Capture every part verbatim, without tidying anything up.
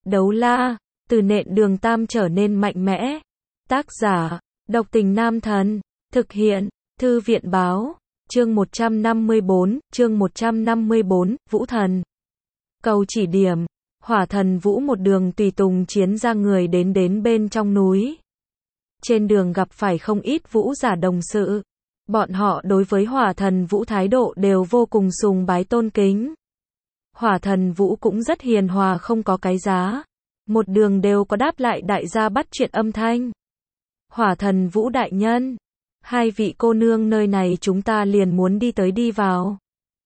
Đấu la, từ nện đường tam trở nên mạnh mẽ. Tác giả, độc tình nam thần. Thực hiện, thư viện báo. Chương một trăm năm mươi bốn, chương một trăm năm mươi bốn, Vũ Thần. Cầu chỉ điểm. Hỏa thần Vũ một đường tùy tùng chiến ra người đến đến bên trong núi. Trên đường gặp phải không ít vũ giả đồng sự. Bọn họ đối với hỏa thần Vũ thái độ đều vô cùng sùng bái tôn kính. Hỏa thần Vũ cũng rất hiền hòa không có cái giá. Một đường đều có đáp lại đại gia bắt chuyện âm thanh. Hỏa thần Vũ đại nhân, hai vị cô nương nơi này chúng ta liền muốn đi tới đi vào.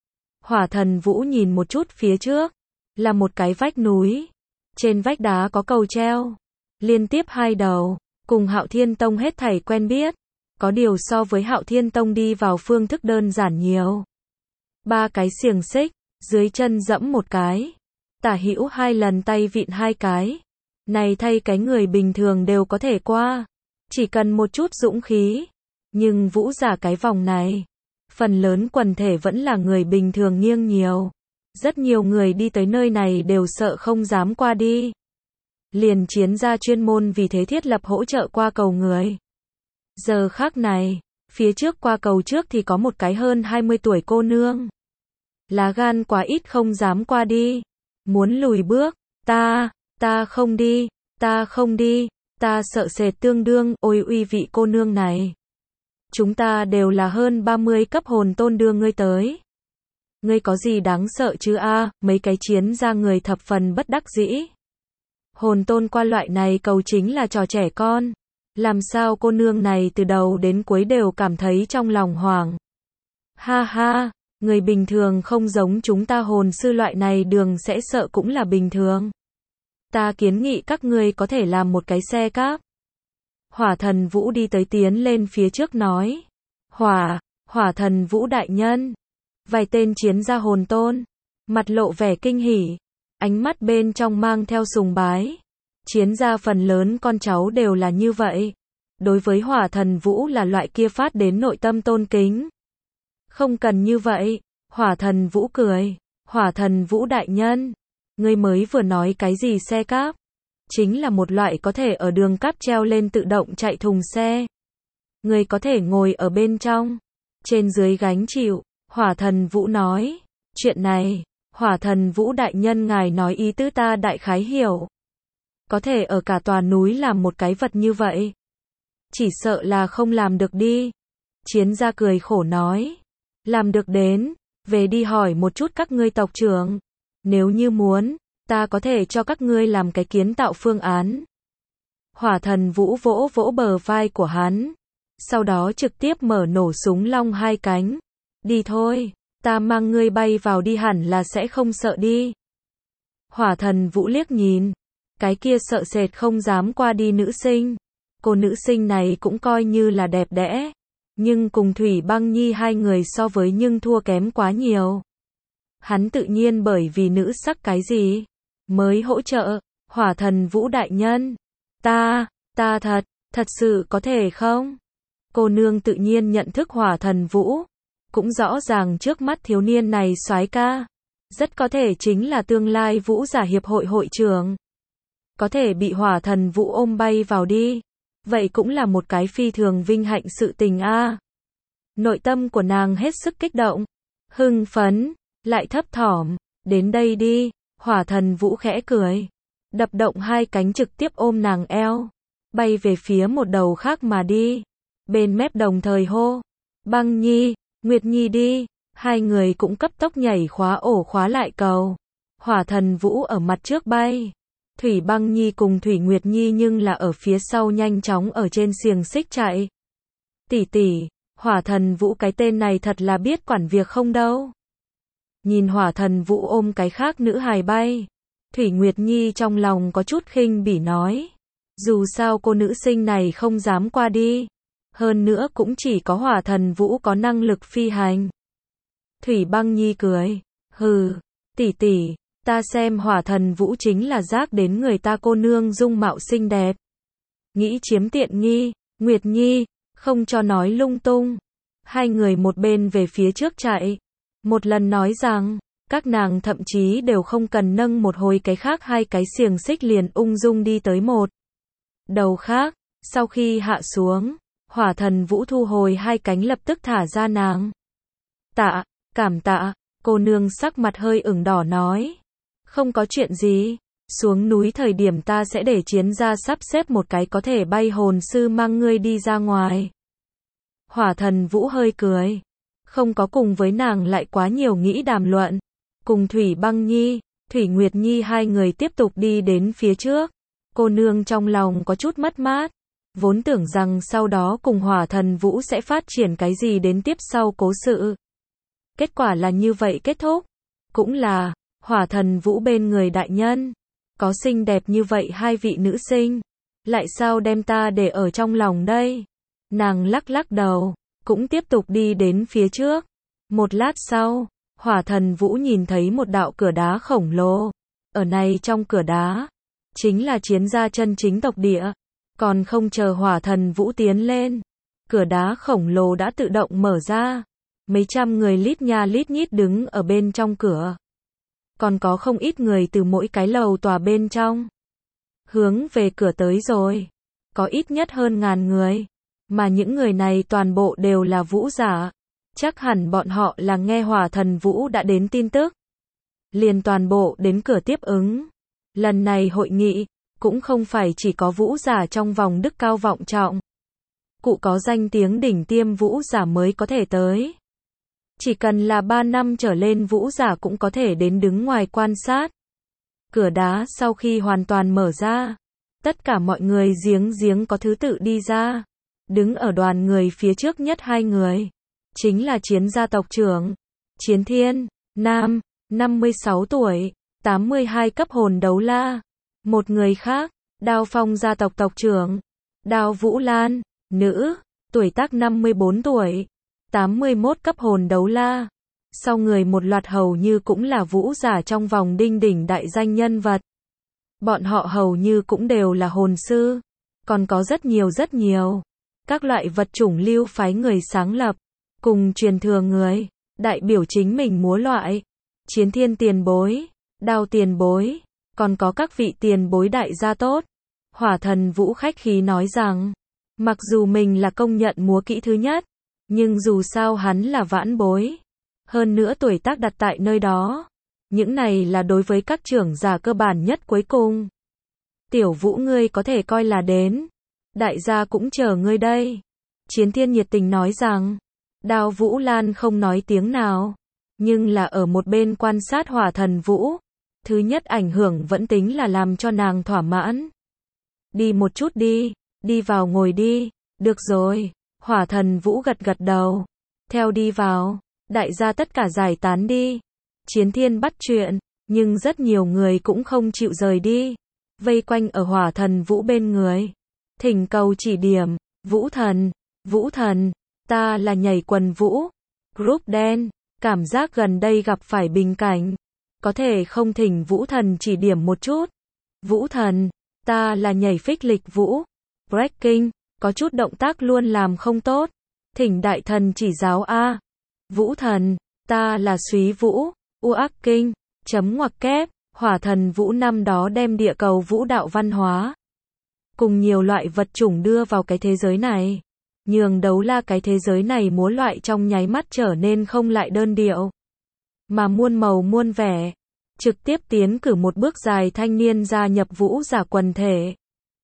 Hỏa thần Vũ nhìn một chút phía trước, là một cái vách núi. Trên vách đá có cầu treo, liên tiếp hai đầu, cùng Hạo Thiên Tông hết thảy quen biết. Có điều so với Hạo Thiên Tông đi vào phương thức đơn giản nhiều. Ba cái xiềng xích, dưới chân dẫm một cái, tả hữu hai lần tay vịn hai cái. Này thay cái người bình thường đều có thể qua, chỉ cần một chút dũng khí. Nhưng vũ giả cái vòng này, phần lớn quần thể vẫn là người bình thường nghiêng nhiều. Rất nhiều người đi tới nơi này đều sợ không dám qua đi. Liền chiến gia chuyên môn vì thế thiết lập hỗ trợ qua cầu người. Giờ khác này, phía trước qua cầu trước thì có một cái hơn hai mươi tuổi cô nương. Lá gan quá ít không dám qua đi. Muốn lùi bước, ta, ta không đi, ta không đi, ta sợ sệt tương đương, ôi uy vị cô nương này. Chúng ta đều là hơn ba mươi cấp hồn tôn đưa ngươi tới. Ngươi có gì đáng sợ chứ a? Mấy cái chiến ra người thập phần bất đắc dĩ. Hồn tôn qua loại này cầu chính là trò trẻ con. Làm sao cô nương này từ đầu đến cuối đều cảm thấy trong lòng hoảng. Ha ha, người bình thường không giống chúng ta hồn sư loại này đường sẽ sợ cũng là bình thường. Ta kiến nghị các ngươi có thể làm một cái xe cáp. Hỏa thần Vũ đi tới tiến lên phía trước nói. Hỏa, hỏa thần Vũ đại nhân. Vài tên chiến gia hồn tôn, mặt lộ vẻ kinh hỉ, ánh mắt bên trong mang theo sùng bái. Chiến gia phần lớn con cháu đều là như vậy. Đối với hỏa thần Vũ là loại kia phát đến nội tâm tôn kính. Không cần như vậy, hỏa thần Vũ cười. Hỏa thần Vũ đại nhân, ngươi mới vừa nói cái gì xe cáp? Chính là một loại có thể ở đường cáp treo lên tự động chạy thùng xe. Ngươi có thể ngồi ở bên trong, trên dưới gánh chịu. Hỏa thần Vũ nói, chuyện này, hỏa thần Vũ đại nhân ngài nói ý tứ ta đại khái hiểu. Có thể ở cả tòa núi làm một cái vật như vậy. Chỉ sợ là không làm được đi. Chiến gia cười khổ nói, làm được đến, về đi hỏi một chút các ngươi tộc trưởng. Nếu như muốn, ta có thể cho các ngươi làm cái kiến tạo phương án. Hỏa thần Vũ vỗ vỗ bờ vai của hắn, sau đó trực tiếp mở nổ súng long hai cánh. Đi thôi, ta mang ngươi bay vào đi hẳn là sẽ không sợ đi. Hỏa thần Vũ liếc nhìn, cái kia sợ sệt không dám qua đi nữ sinh. Cô nữ sinh này cũng coi như là đẹp đẽ, nhưng cùng Thủy Băng Nhi hai người so với nhưng thua kém quá nhiều. Hắn tự nhiên bởi vì nữ sắc cái gì, mới hỗ trợ. Hỏa thần Vũ đại nhân, ta, ta thật, thật sự có thể không? Cô nương tự nhiên nhận thức hỏa thần Vũ. Cũng rõ ràng trước mắt thiếu niên này soái ca, rất có thể chính là tương lai vũ giả hiệp hội hội trưởng. Có thể bị hỏa thần Vũ ôm bay vào đi, vậy cũng là một cái phi thường vinh hạnh sự tình a. Nội tâm của nàng hết sức kích động, hưng phấn, lại thấp thỏm. Đến đây đi, hỏa thần Vũ khẽ cười, đập động hai cánh trực tiếp ôm nàng eo, bay về phía một đầu khác mà đi. Bên mép đồng thời hô, Băng Nhi, Nguyệt Nhi đi. Hai người cũng cấp tốc nhảy khóa ổ khóa lại cầu. Hỏa thần Vũ ở mặt trước bay, Thủy Băng Nhi cùng Thủy Nguyệt Nhi nhưng là ở phía sau nhanh chóng ở trên xiềng xích chạy. Tỷ tỷ, hỏa thần Vũ cái tên này thật là biết quản việc không đâu. Nhìn hỏa thần Vũ ôm cái khác nữ hài bay, Thủy Nguyệt Nhi trong lòng có chút khinh bỉ nói. Dù sao cô nữ sinh này không dám qua đi. Hơn nữa cũng chỉ có hỏa thần Vũ có năng lực phi hành. Thủy Băng Nhi cười, hừ, tỷ tỷ, ta xem hỏa thần Vũ chính là rác đến người ta cô nương dung mạo xinh đẹp. Nghĩ chiếm tiện nghi, Nguyệt Nhi, không cho nói lung tung. Hai người một bên về phía trước chạy, một lần nói rằng, Các nàng thậm chí đều không cần nâng một hồi cái khác hai cái xiềng xích liền ung dung đi tới một đầu khác. Sau khi hạ xuống, Hỏa Thần Vũ thu hồi hai cánh lập tức thả ra nàng. Tạ, cảm tạ, cô nương sắc mặt hơi ửng đỏ nói. Không có chuyện gì, xuống núi thời điểm ta sẽ để chiến gia sắp xếp một cái có thể bay hồn sư mang ngươi đi ra ngoài. Hỏa Thần Vũ hơi cười, không có cùng với nàng lại quá nhiều nghĩ đàm luận. Cùng Thủy Băng Nhi, Thủy Nguyệt Nhi hai người tiếp tục đi đến phía trước. Cô nương trong lòng có chút mất mát, vốn tưởng rằng sau đó cùng Hỏa Thần Vũ sẽ phát triển cái gì đến tiếp sau cố sự. Kết quả là như vậy kết thúc. Cũng là, Hỏa Thần Vũ bên người đại nhân, có xinh đẹp như vậy hai vị nữ sinh, lại sao đem ta để ở trong lòng đây? Nàng lắc lắc đầu, cũng tiếp tục đi đến phía trước. Một lát sau, Hỏa Thần Vũ nhìn thấy một đạo cửa đá khổng lồ. Ở này trong cửa đá, chính là chiến gia chân chính tộc địa. Còn không chờ Hỏa Thần Vũ tiến lên, cửa đá khổng lồ đã tự động mở ra. Mấy trăm người lít nha lít nhít đứng ở bên trong cửa. Còn có không ít người từ mỗi cái lầu tòa bên trong hướng về cửa tới rồi. Có ít nhất hơn ngàn người. Mà những người này toàn bộ đều là vũ giả. Chắc hẳn bọn họ là nghe Hỏa Thần Vũ đã đến tin tức, liền toàn bộ đến cửa tiếp ứng. Lần này hội nghị, cũng không phải chỉ có vũ giả trong vòng đức cao vọng trọng. Cụ có danh tiếng đỉnh tiêm vũ giả mới có thể tới. Chỉ cần là ba năm trở lên vũ giả cũng có thể đến đứng ngoài quan sát. Cửa đá sau khi hoàn toàn mở ra, tất cả mọi người giếng giếng có thứ tự đi ra. Đứng ở đoàn người phía trước nhất hai người, chính là chiến gia tộc trưởng, Chiến Thiên, nam, năm mươi sáu tuổi, tám mươi hai cấp hồn đấu la. Một người khác, Đao Phong gia tộc tộc trưởng, Đao Vũ Lan, nữ, tuổi tác năm mươi bốn tuổi, tám mươi mốt cấp hồn đấu la. Sau người một loạt hầu như cũng là vũ giả trong vòng đinh đỉnh đại danh nhân vật. Bọn họ hầu như cũng đều là hồn sư, còn có rất nhiều rất nhiều các loại vật chủng lưu phái người sáng lập, cùng truyền thừa người, đại biểu chính mình múa loại. Chiến Thiên tiền bối, Đao tiền bối, còn có các vị tiền bối đại gia tốt. Hỏa Thần Vũ khách khí nói rằng, mặc dù mình là công nhận múa kỹ thứ nhất, nhưng dù sao hắn là vãn bối. Hơn nữa tuổi tác đặt tại nơi đó. Những này là đối với các trưởng giả cơ bản nhất cuối cùng. Tiểu Vũ ngươi có thể coi là đến. Đại gia cũng chờ ngươi đây. Chiến Thiên nhiệt tình nói rằng. Đao Vũ Lan không nói tiếng nào, nhưng là ở một bên quan sát Hỏa Thần Vũ. Thứ nhất ảnh hưởng vẫn tính là làm cho nàng thỏa mãn. Đi một chút đi, đi vào ngồi đi. Được rồi. Hỏa Thần Vũ gật gật đầu. Theo đi vào, đại gia tất cả giải tán đi. Chiến Thiên bắt chuyện, nhưng rất nhiều người cũng không chịu rời đi. Vây quanh ở Hỏa Thần Vũ bên người. Thỉnh cầu chỉ điểm, Vũ Thần, Vũ Thần, ta là nhảy quần vũ. Group đen, cảm giác gần đây gặp phải bình cảnh. Có thể không thỉnh Vũ Thần chỉ điểm một chút. Vũ Thần, ta là nhảy phích lịch vũ. Breaking, có chút động tác luôn làm không tốt. Thỉnh đại thần chỉ giáo a. Vũ Thần, ta là Súy Vũ. Uác kinh, chấm ngoặc kép. Hỏa Thần Vũ năm đó đem địa cầu vũ đạo văn hóa cùng nhiều loại vật chủng đưa vào cái thế giới này, nhường đấu la cái thế giới này múa loại trong nháy mắt trở nên không lại đơn điệu, mà muôn màu muôn vẻ. Trực tiếp tiến cử một bước dài thanh niên gia nhập vũ giả quần thể.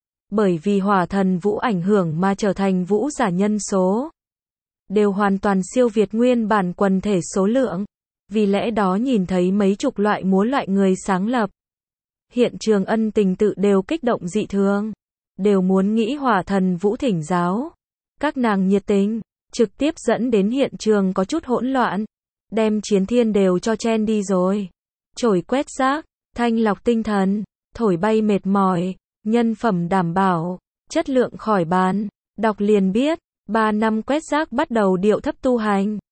Bởi vì Hỏa Thần Vũ ảnh hưởng mà trở thành vũ giả nhân số đều hoàn toàn siêu việt nguyên bản quần thể số lượng. Vì lẽ đó nhìn thấy mấy chục loại múa loại người sáng lập, hiện trường ân tình tự đều kích động dị thường, đều muốn nghĩ Hỏa Thần Vũ thỉnh giáo. Các nàng nhiệt tình, trực tiếp dẫn đến hiện trường có chút hỗn loạn, đem Chiến Thiên đều cho chen đi rồi. Chổi quét rác, thanh lọc tinh thần, thổi bay mệt mỏi, nhân phẩm đảm bảo, chất lượng khỏi bàn. Đọc liền biết, ba năm quét rác bắt đầu điệu thấp tu hành.